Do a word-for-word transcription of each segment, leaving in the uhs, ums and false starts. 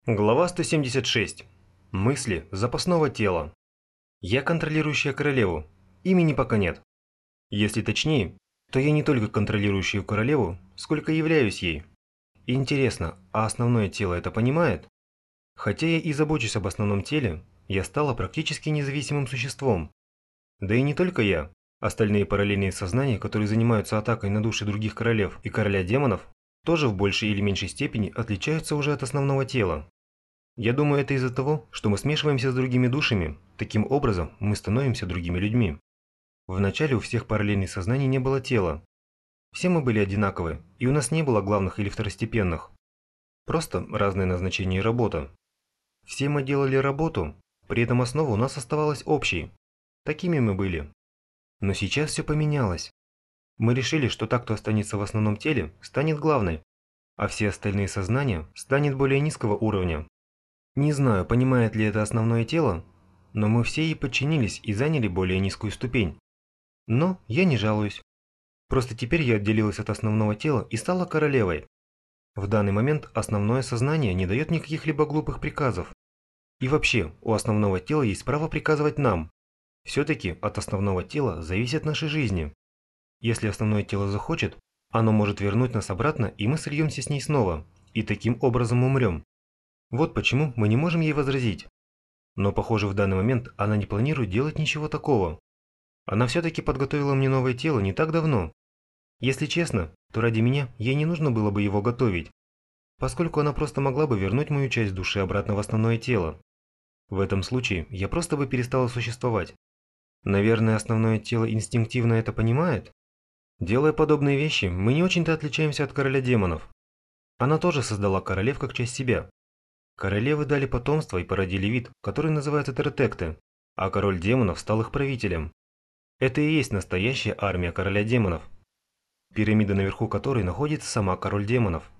Глава сто семьдесят шесть. Мысли запасного тела. Я контролирующая королеву. Имени пока нет. Если точнее, то я не только контролирующую королеву, сколько являюсь ей. Интересно, а основное тело это понимает? Хотя я и забочусь об основном теле, я стала практически независимым существом. Да и не только я. Остальные параллельные сознания, которые занимаются атакой на души других королев и короля демонов, тоже в большей или меньшей степени отличаются уже от основного тела. Я думаю, это из-за того, что мы смешиваемся с другими душами, таким образом мы становимся другими людьми. Вначале у всех параллельных сознаний не было тела. Все мы были одинаковы, и у нас не было главных или второстепенных. Просто разное назначение и работа. Все мы делали работу, при этом основа у нас оставалась общей. Такими мы были. Но сейчас все поменялось. Мы решили, что та, кто останется в основном теле, станет главной, а все остальные сознания станет более низкого уровня. Не знаю, понимает ли это основное тело, но мы все ей подчинились и заняли более низкую ступень. Но я не жалуюсь. Просто теперь я отделилась от основного тела и стала королевой. В данный момент основное сознание не дает никаких либо глупых приказов. И вообще, у основного тела есть право приказывать нам. Все-таки от основного тела зависят наши жизни. Если основное тело захочет, оно может вернуть нас обратно, и мы сольемся с ней снова, и таким образом умрем. Вот почему мы не можем ей возразить. Но, похоже, в данный момент она не планирует делать ничего такого. Она все-таки подготовила мне новое тело не так давно. Если честно, то ради меня ей не нужно было бы его готовить, поскольку она просто могла бы вернуть мою часть души обратно в основное тело. В этом случае я просто бы перестала существовать. Наверное, основное тело инстинктивно это понимает? Делая подобные вещи, мы не очень-то отличаемся от короля демонов. Она тоже создала королев как часть себя. Королевы дали потомство и породили вид, который называется Тертекты, а король демонов стал их правителем. Это и есть настоящая армия короля демонов, пирамида наверху которой находится сама король демонов.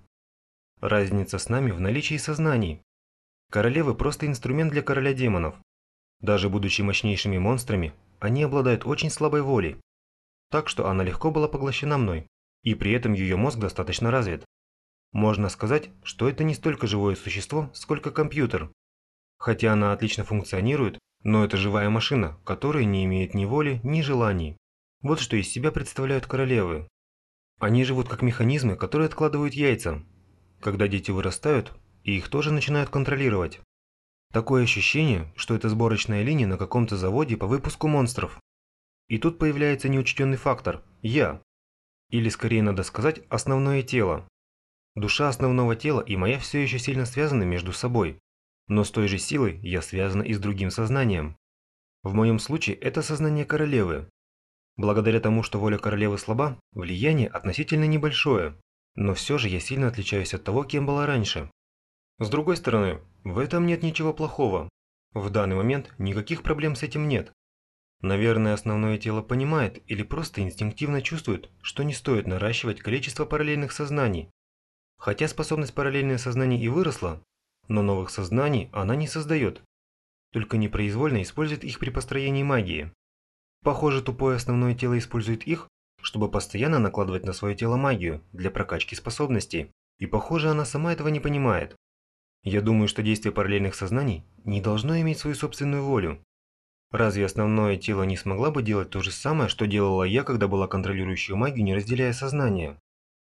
Разница с нами в наличии сознаний. Королевы просто инструмент для короля демонов. Даже будучи мощнейшими монстрами, они обладают очень слабой волей. Так что она легко была поглощена мной, и при этом ее мозг достаточно развит. Можно сказать, что это не столько живое существо, сколько компьютер. Хотя она отлично функционирует, но это живая машина, которая не имеет ни воли, ни желаний. Вот что из себя представляют королевы. Они живут как механизмы, которые откладывают яйца. Когда дети вырастают, и их тоже начинают контролировать. Такое ощущение, что это сборочная линия на каком-то заводе по выпуску монстров. И тут появляется неучтенный фактор – я. Или скорее надо сказать, основное тело. Душа основного тела и моя все еще сильно связаны между собой, но с той же силой я связана и с другим сознанием. В моем случае это сознание королевы. Благодаря тому, что воля королевы слаба, влияние относительно небольшое, но все же я сильно отличаюсь от того, кем была раньше. С другой стороны, в этом нет ничего плохого. В данный момент никаких проблем с этим нет. Наверное, основное тело понимает или просто инстинктивно чувствует, что не стоит наращивать количество параллельных сознаний. Хотя способность параллельное сознание и выросла, но новых сознаний она не создает, только непроизвольно использует их при построении магии. Похоже, тупое основное тело использует их, чтобы постоянно накладывать на свое тело магию для прокачки способностей, и похоже, она сама этого не понимает. Я думаю, что действие параллельных сознаний не должно иметь свою собственную волю. Разве основное тело не смогла бы делать то же самое, что делала я, когда была контролирующей магию, не разделяя сознание?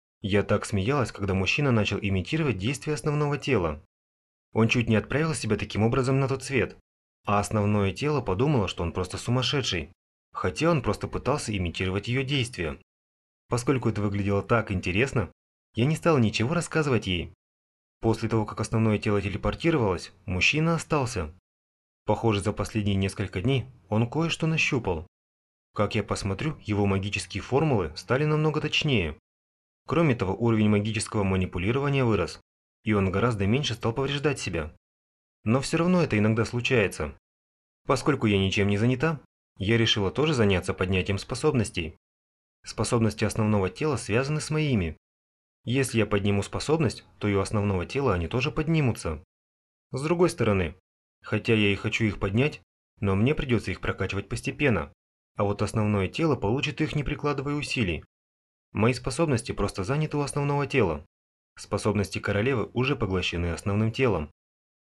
Я так смеялась, когда мужчина начал имитировать действия основного тела. Он чуть не отправил себя таким образом на тот свет, а основное тело подумало, что он просто сумасшедший, хотя он просто пытался имитировать ее действия. Поскольку это выглядело так интересно, я не стала ничего рассказывать ей. После того, как основное тело телепортировалось, мужчина остался. Похоже, за последние несколько дней он кое-что нащупал. Как я посмотрю, его магические формулы стали намного точнее. Кроме того, уровень магического манипулирования вырос, и он гораздо меньше стал повреждать себя. Но все равно это иногда случается. Поскольку я ничем не занята, я решила тоже заняться поднятием способностей. Способности основного тела связаны с моими. Если я подниму способность, то и у основного тела они тоже поднимутся. С другой стороны, хотя я и хочу их поднять, но мне придется их прокачивать постепенно, а вот основное тело получит их, не прикладывая усилий. Мои способности просто заняты у основного тела. Способности королевы уже поглощены основным телом.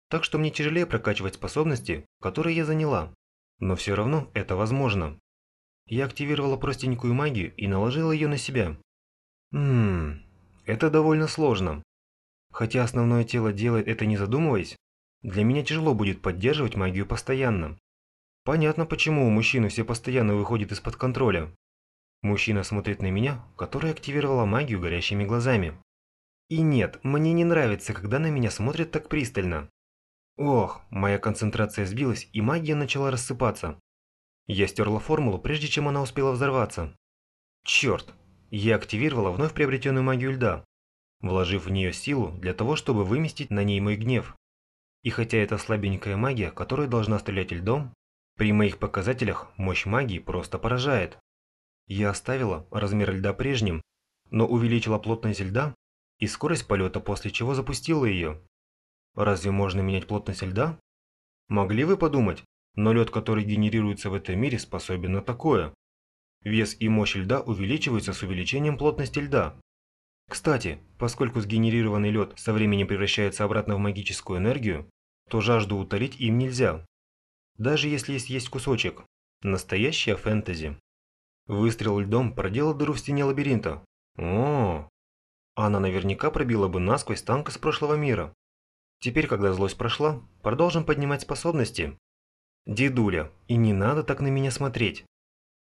Так что мне тяжелее прокачивать способности, которые я заняла. Но все равно это возможно. Я активировала простенькую магию и наложила ее на себя. Ммм, это довольно сложно. Хотя основное тело делает это не задумываясь, для меня тяжело будет поддерживать магию постоянно. Понятно, почему у мужчины все постоянно выходит из-под контроля. Мужчина смотрит на меня, которая активировала магию горящими глазами. И нет, мне не нравится, когда на меня смотрят так пристально. Ох, моя концентрация сбилась, и магия начала рассыпаться. Я стерла формулу, прежде чем она успела взорваться. Черт! Я активировала вновь приобретенную магию льда, вложив в нее силу для того, чтобы выместить на ней мой гнев. И хотя это слабенькая магия, которая должна стрелять льдом, при моих показателях мощь магии просто поражает. Я оставила размер льда прежним, но увеличила плотность льда и скорость полета, после чего запустила ее. Разве можно менять плотность льда? Могли вы подумать, но лед, который генерируется в этом мире, способен на такое. Вес и мощь льда увеличиваются с увеличением плотности льда. Кстати, поскольку сгенерированный лед со временем превращается обратно в магическую энергию, то жажду утолить им нельзя. Даже если есть кусочек. Настоящая фэнтези. Выстрел льдом проделал дыру в стене лабиринта. О, она наверняка пробила бы насквозь танк из прошлого мира. Теперь, когда злость прошла, продолжим поднимать способности. Дедуля, и не надо так на меня смотреть.